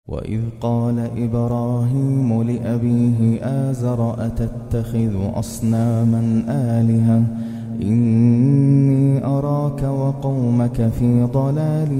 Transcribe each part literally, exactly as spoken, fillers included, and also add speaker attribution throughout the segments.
Speaker 1: وإذ قال إبراهيم لأبيه آزر أتتخذ أصناما آلهة إني أراك وقومك في ضلال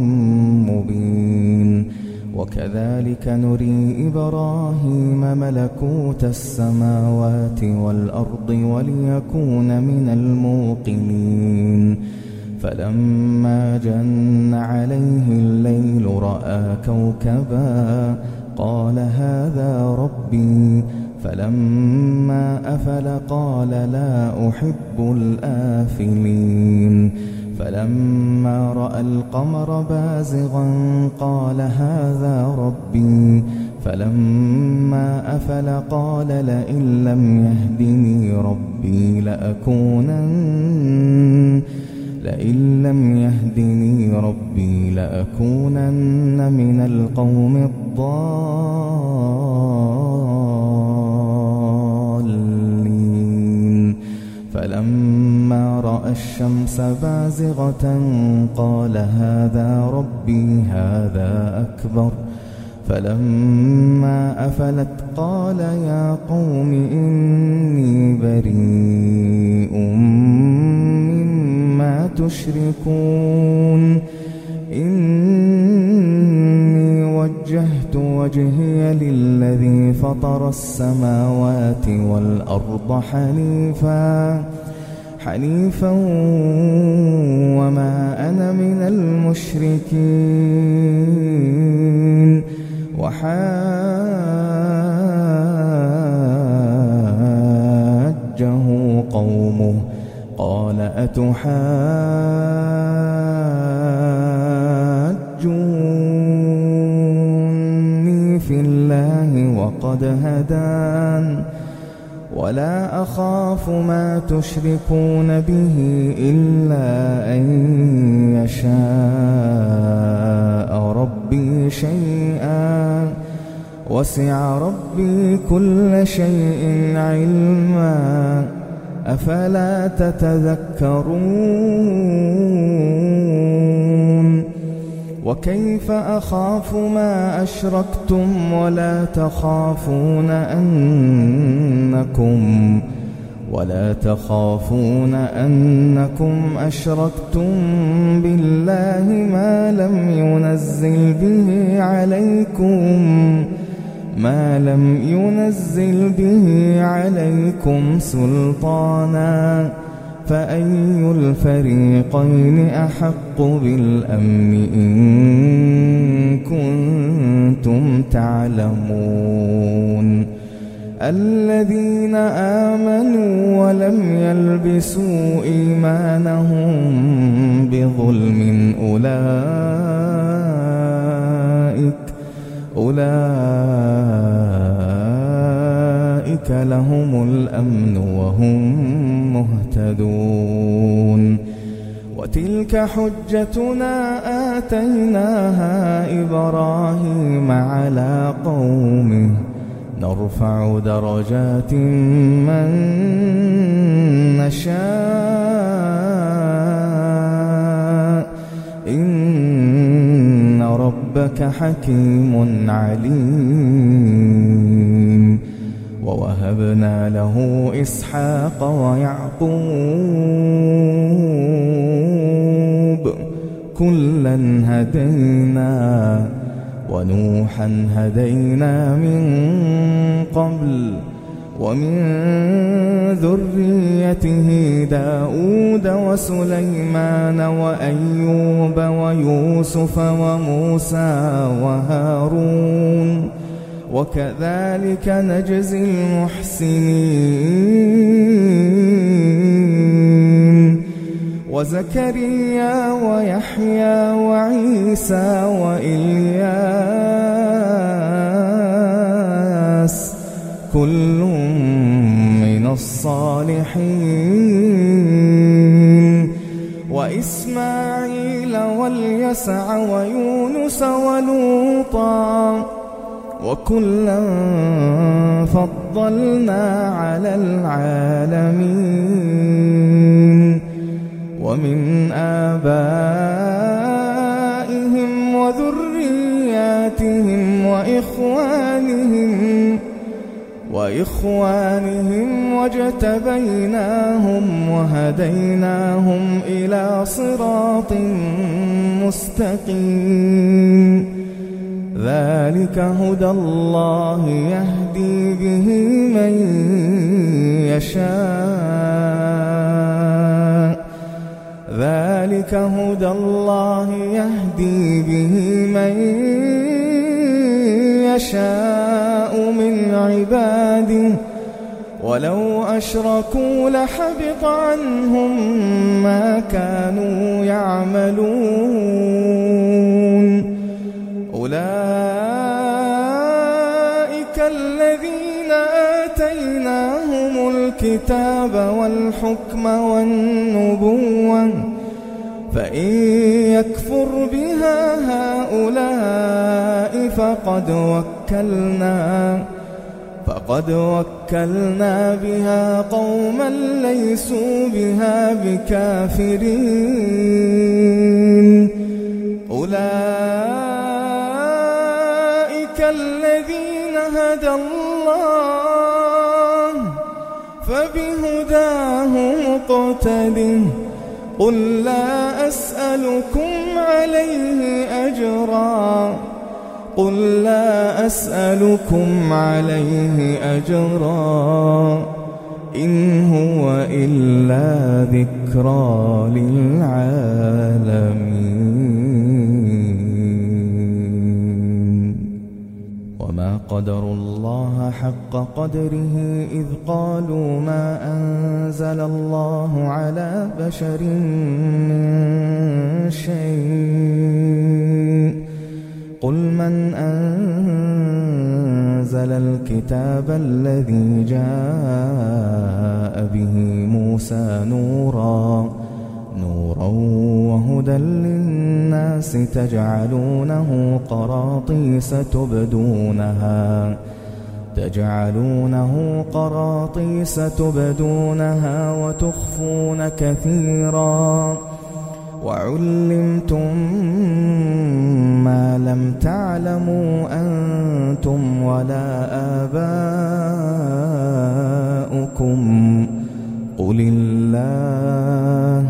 Speaker 1: مبين وكذلك نري إبراهيم ملكوت السماوات والأرض وليكون من الموقنين فلما جن عليه الليل رأى كوكبا قال هذا ربي فلما أفل قال لا أحب الآفلين فلما رأى القمر بازغا قال هذا ربي فلما أفل قال لئن لم يهدني ربي لأكونن لئن لم يهدني ربي لأكونن من القوم الضالين فلما رأى الشمس بازغة قال هذا ربي هذا أكبر فلما أفلت قال يا قوم إني بريء مما تشركون إني وجهت وجهي للذي فطر السماوات والأرض حنيفا حنيفا وما أنا من المشركين وحاجه قومه قال أتحاجوني في الله وقد هدان ولا أخاف ما تشركون به إلا أن يشاء ربي شيئا وسع ربي كل شيء علما أفلا تتذكرون وكيف أخاف ما أشركتم ولا تخافون أنكم ولا تخافون أنكم أشركتم بالله ما لم ينزل به عليكم ما لم ينزل به عليكم سلطانا فأي الفريقين أحق بالأمن إن كنتم تعلمون الذين آمنوا ولم يلبسوا إيمانهم بظلم أولئك أولئك لهم الأمن وهم مهتدون وتلك حجتنا آتيناها إبراهيم على قومه نرفع درجات من نشاء إن ربك حكيم عليم ووهبنا له إسحاق ويعقوب كلا هدينا ونوحا هدينا من قبل ومن ذريته داود وسليمان وأيوب ويوسف وموسى وهارون وكذلك نجزي المحسنين وزكريا ويحيى وعيسى وإلياس كل من الصالحين وإسماعيل واليسع ويونس ولوطا وكلا فضلنا على العالمين ومن آبائهم وذرياتهم وإخوانهم وإخوانهم واجتبيناهم وهديناهم إلى صراط مستقيم ذلك هدى الله يهدي به من يشاء ذلك هدى الله يهدي به من يشاء من عباده ولو أشركوا لحبط عنهم ما كانوا يعملون أولئك الذين آتيناهم الكتاب والحكم والنبوة فإن يكفر بها هؤلاء فقد وكلنا فقد وكلنا بها قوما ليسوا بها بكافرين أولئك الذين هدى الله فبهداه مقتده قل لا أسألكم عليه أجرا قل لا أسألكم عليه أجرا إن هو إلا ذكرى للعالمين وما قدروا الله حق قدره إذ قالوا ما أنزل الله على بشر من شيء قل من أنزل الكتاب الذي جاء به موسى نورا نورا وهدى للناس تجعلونه قراطيس تبدونها تجعلونه قراطيس تبدونها وتخفون كثيرا وعلمتم ما لم تعلموا أنتم ولا آباؤكم قل الله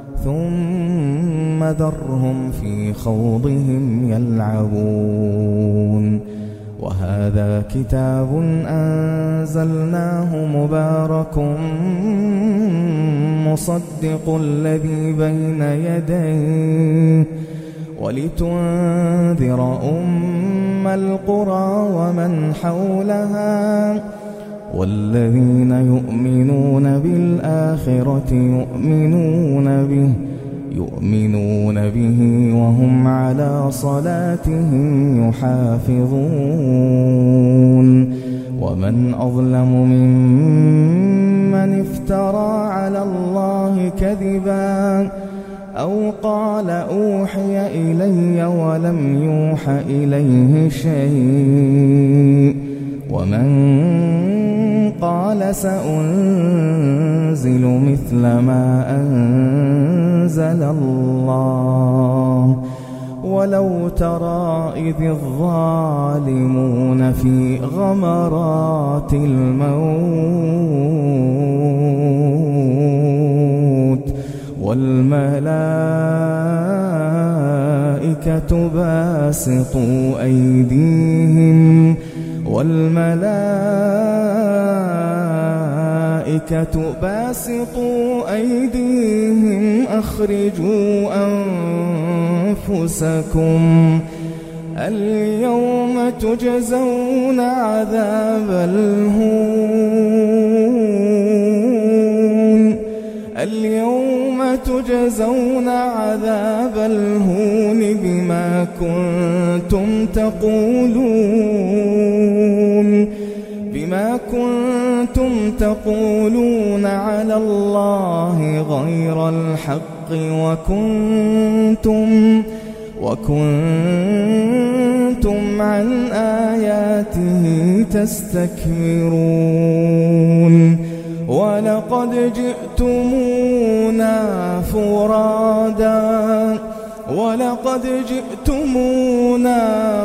Speaker 1: ثم ذرهم في خوضهم يلعبون وهذا كتاب أنزلناه مبارك مصدق الذي بين يديه ولتنذر أم القرى ومن حولها والذين يؤمنون بالآخرة يؤمنون به يؤمنون به وهم على صلاتهم يحافظون ومن أظلم ممن افترى على الله كذبا أو قال أوحي إلي ولم يوح إليه شيء ومن قال سأنزل مثل ما أنزل الله ولو ترى إذ الظالمون في غمرات الموت والملائكة باسطوا أيديهم والملائكة باسطوا أيديهم أخرجوا أنفسكم اليوم تجزون عذاب الهون اليوم تجزون عذاب الهون بما كنتم تقولون بما كنتم تقولون على الله غير الحق وكنتم وكنتم عن آياته تستكبرون ولقد جئتمونا فرادا ولقد جئتمونا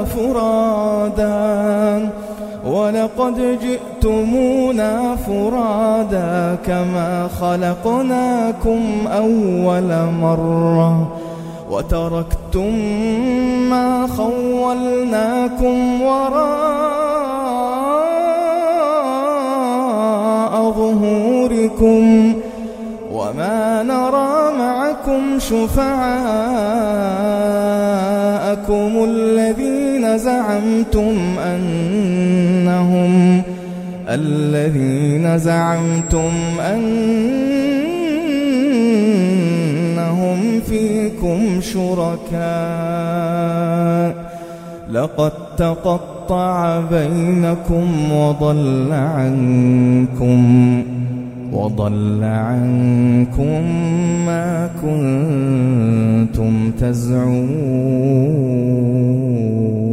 Speaker 1: فرادا ولقد جئتمونا فرادا كما خلقناكم أول مرة وتركتم ما خولناكم وراء ظهوركم وما نرى معكم شفعاءكم الذين زعمتم أنهم الذين زعمتم أنهم فيكم شركاء لقد تقطع بينكم وضل عنكم وضل عنكم ما كنتم تزعمون.